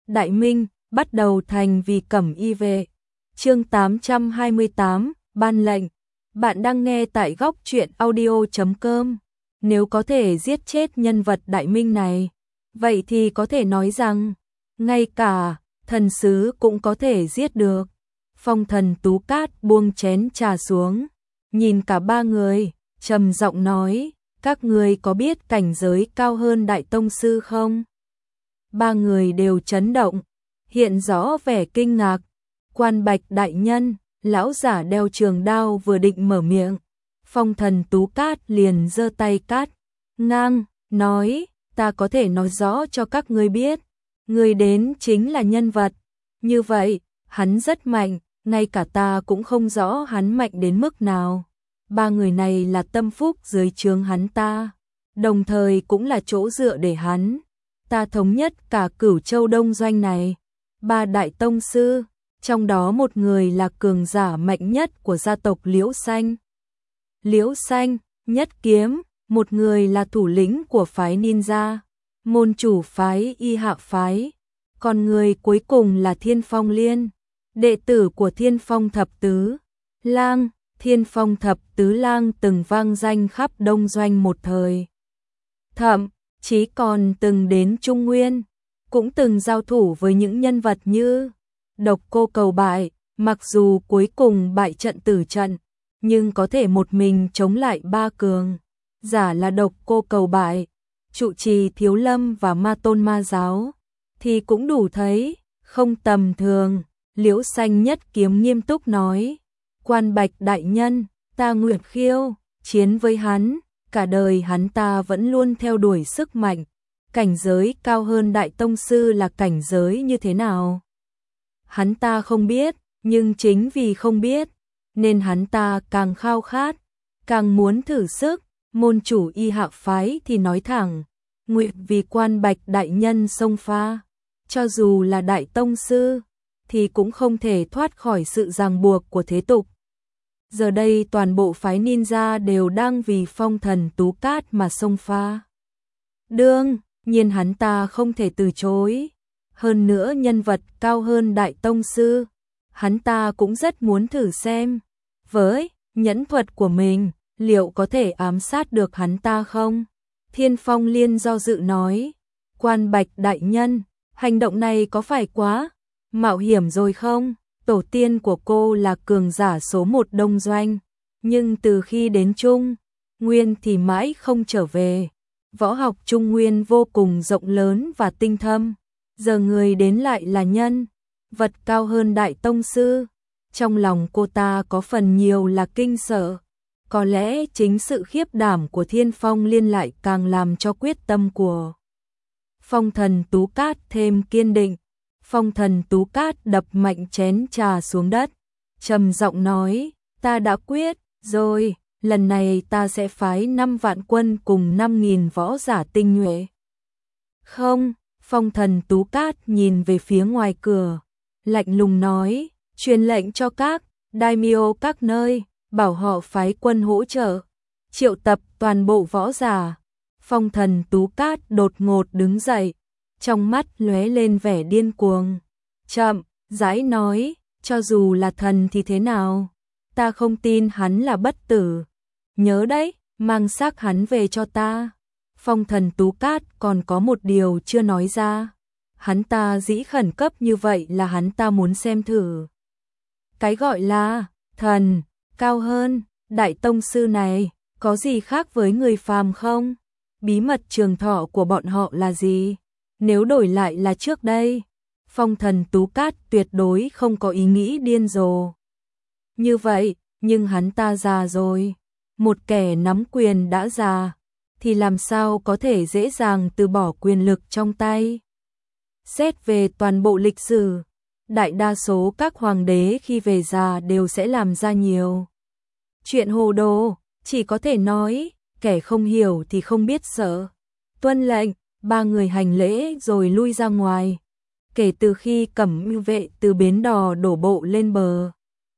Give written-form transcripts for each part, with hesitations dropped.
Đại Minh, bắt đầu thành vì Cẩm Y vệ. Chương 828, ban lệnh. Bạn đang nghe tại góc truyện audio.com. Nếu có thể giết chết nhân vật Đại Minh này, vậy thì có thể nói rằng, ngay cả thần sứ cũng có thể giết được. Phong Thần Tú Cát buông chén trà xuống, nhìn cả ba người, trầm giọng nói, các người có biết cảnh giới cao hơn Đại Tông Sư không? Ba người đều chấn động, hiện rõ vẻ kinh ngạc. Quan Bạch đại nhân, lão giả đeo trường đao vừa định mở miệng, Phong Thần Tú Cát liền giơ tay cát ngang, nói, ta có thể nói rõ cho các ngươi biết, người đến chính là nhân vật. Như vậy, hắn rất mạnh, ngay cả ta cũng không rõ hắn mạnh đến mức nào. Ba người này là tâm phúc dưới trướng hắn ta, đồng thời cũng là chỗ dựa để hắn ta thống nhất cả Cửu Châu Đông Doanh này. Ba đại tông sư, trong đó một người là cường giả mạnh nhất của gia tộc Liễu Xanh. Liễu Xanh, nhất kiếm, một người là thủ lĩnh của phái ninja, môn chủ phái Y Hạ phái, còn người cuối cùng là Thiên Phong Liên, đệ tử của Thiên Phong Thập Tứ Lang. Thiên Phong Thập Tứ Lang từng vang danh khắp Đông Doanh một thời, thậm chí còn từng đến Trung Nguyên, cũng từng giao thủ với những nhân vật như Độc Cô Cầu Bại, mặc dù cuối cùng bại trận tử trận, nhưng có thể một mình chống lại ba cường giả là Độc Cô Cầu Bại, Trụ Trì Thiếu Lâm và Ma Tôn Ma Giáo, thì cũng đủ thấy không tầm thường. Liễu Xanh nhất kiếm nghiêm túc nói, Quan Bạch đại nhân, ta nguyện khiêu chiến với hắn, cả đời hắn ta vẫn luôn theo đuổi sức mạnh. Cảnh giới cao hơn Đại Tông Sư là cảnh giới như thế nào? Hắn ta không biết, nhưng chính vì không biết, nên hắn ta càng khao khát, càng muốn thử sức. Môn chủ Y Hạ phái thì nói thẳng, nguyện vì Quan Bạch đại nhân xông pha, cho dù là Đại Tông Sư, thì cũng không thể thoát khỏi sự ràng buộc của thế tục. Giờ đây toàn bộ phái ninja đều đang vì Phong Thần Tú Cát mà xông pha. Đương nhiên hắn ta không thể từ chối. Hơn nữa nhân vật cao hơn Đại Tông Sư, hắn ta cũng rất muốn thử xem, với nhẫn thuật của mình, liệu có thể ám sát được hắn ta không? Thiên Phong Liên do dự nói, Quan Bạch đại nhân, hành động này có phải quá mạo hiểm rồi không? Tổ tiên của cô là cường giả số một Đông Doanh, nhưng từ khi đến Trung Nguyên thì mãi không trở về. Võ học Trung Nguyên vô cùng rộng lớn và tinh thâm, giờ người đến lại là nhân vật cao hơn Đại Tông Sư. Trong lòng cô ta có phần nhiều là kinh sợ, có lẽ chính sự khiếp đảm của Thiên Phong Liên lại càng làm cho quyết tâm của Phong Thần Tú Cát thêm kiên định. Phong Thần Tú Cát đập mạnh chén trà xuống đất, trầm giọng nói, ta đã quyết rồi, lần này ta sẽ phái 5 vạn quân cùng 5.000 võ giả tinh nhuệ. Không, Phong Thần Tú Cát nhìn về phía ngoài cửa, lạnh lùng nói, truyền lệnh cho các daimyo các nơi, bảo họ phái quân hỗ trợ, triệu tập toàn bộ võ giả. Phong Thần Tú Cát đột ngột đứng dậy, trong mắt lóe lên vẻ điên cuồng, chậm rãi nói, cho dù là thần thì thế nào, ta không tin hắn là bất tử. Nhớ đấy, mang xác hắn về cho ta. Phong Thần Tú Cát còn có một điều chưa nói ra, hắn ta dĩ khẩn cấp như vậy là hắn ta muốn xem thử cái gọi là thần cao hơn Đại Tông Sư này có gì khác với người phàm không? Bí mật trường thọ của bọn họ là gì? Nếu đổi lại là trước đây, Phong Thần Tú Cát tuyệt đối không có ý nghĩ điên rồ như vậy, nhưng hắn ta già rồi, một kẻ nắm quyền đã già, thì làm sao có thể dễ dàng từ bỏ quyền lực trong tay. Xét về toàn bộ lịch sử, đại đa số các hoàng đế khi về già đều sẽ làm ra nhiều chuyện hồ đồ, chỉ có thể nói, kẻ không hiểu thì không biết sợ. Tuân lệnh, ba người hành lễ rồi lui ra ngoài. Kể từ khi Cẩm Y vệ từ bến đò đổ bộ lên bờ,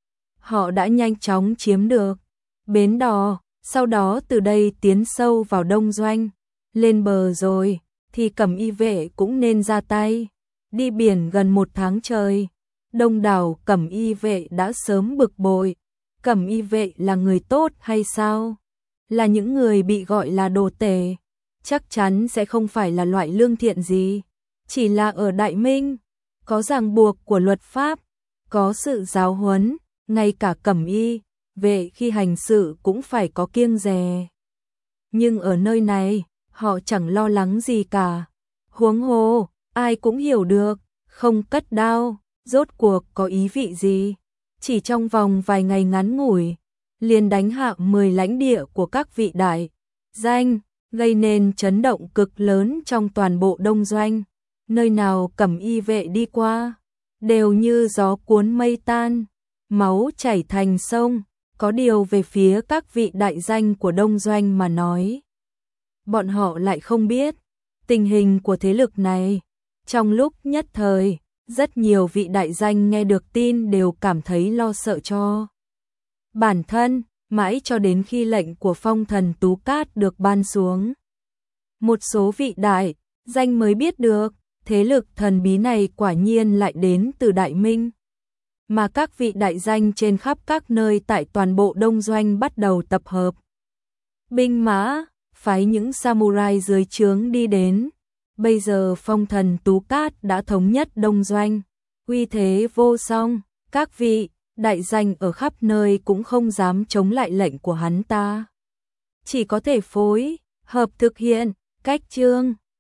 họ đã nhanh chóng chiếm được bến đò, sau đó từ đây tiến sâu vào Đông Doanh. Lên bờ rồi, thì Cẩm Y vệ cũng nên ra tay. đi biển gần 1 tháng trời. Đông đảo cẩm y vệ đã sớm bực bội. Cẩm y vệ là người tốt hay sao? Là những người bị gọi là đồ tể. Chắc chắn sẽ không phải là loại lương thiện gì. Chỉ là ở Đại Minh, có ràng buộc của luật pháp, có sự giáo huấn, ngay cả cẩm y vệ khi hành sự cũng phải có kiêng dè. Nhưng ở nơi này, họ chẳng lo lắng gì cả. Huống hồ, ai cũng hiểu được, không cất đao, rốt cuộc có ý vị gì. Chỉ trong vòng vài ngày ngắn ngủi, liền đánh hạ 10 lãnh địa của các vị đại danh, gây nên chấn động cực lớn trong toàn bộ Đông Doanh. Nơi nào cẩm y vệ đi qua, đều như gió cuốn mây tan, máu chảy thành sông. Có điều về phía các vị đại danh của Đông Doanh mà nói, bọn họ lại không biết tình hình của thế lực này. Trong lúc nhất thời, rất nhiều vị đại danh nghe được tin đều cảm thấy lo sợ cho bản thân, mãi cho đến khi lệnh của phong thần Tú Cát được ban xuống. Một số vị đại danh mới biết được, thế lực thần bí này quả nhiên lại đến từ Đại Minh. Mà các vị đại danh trên khắp các nơi tại toàn bộ Đông Doanh bắt đầu tập hợp binh mã, phái những samurai dưới trướng đi đến. Bây giờ phong thần Tú Cát đã thống nhất Đông Doanh, uy thế vô song, các vị đại danh ở khắp nơi cũng không dám chống lại lệnh của hắn ta. Chỉ có thể phối hợp thực hiện cách chương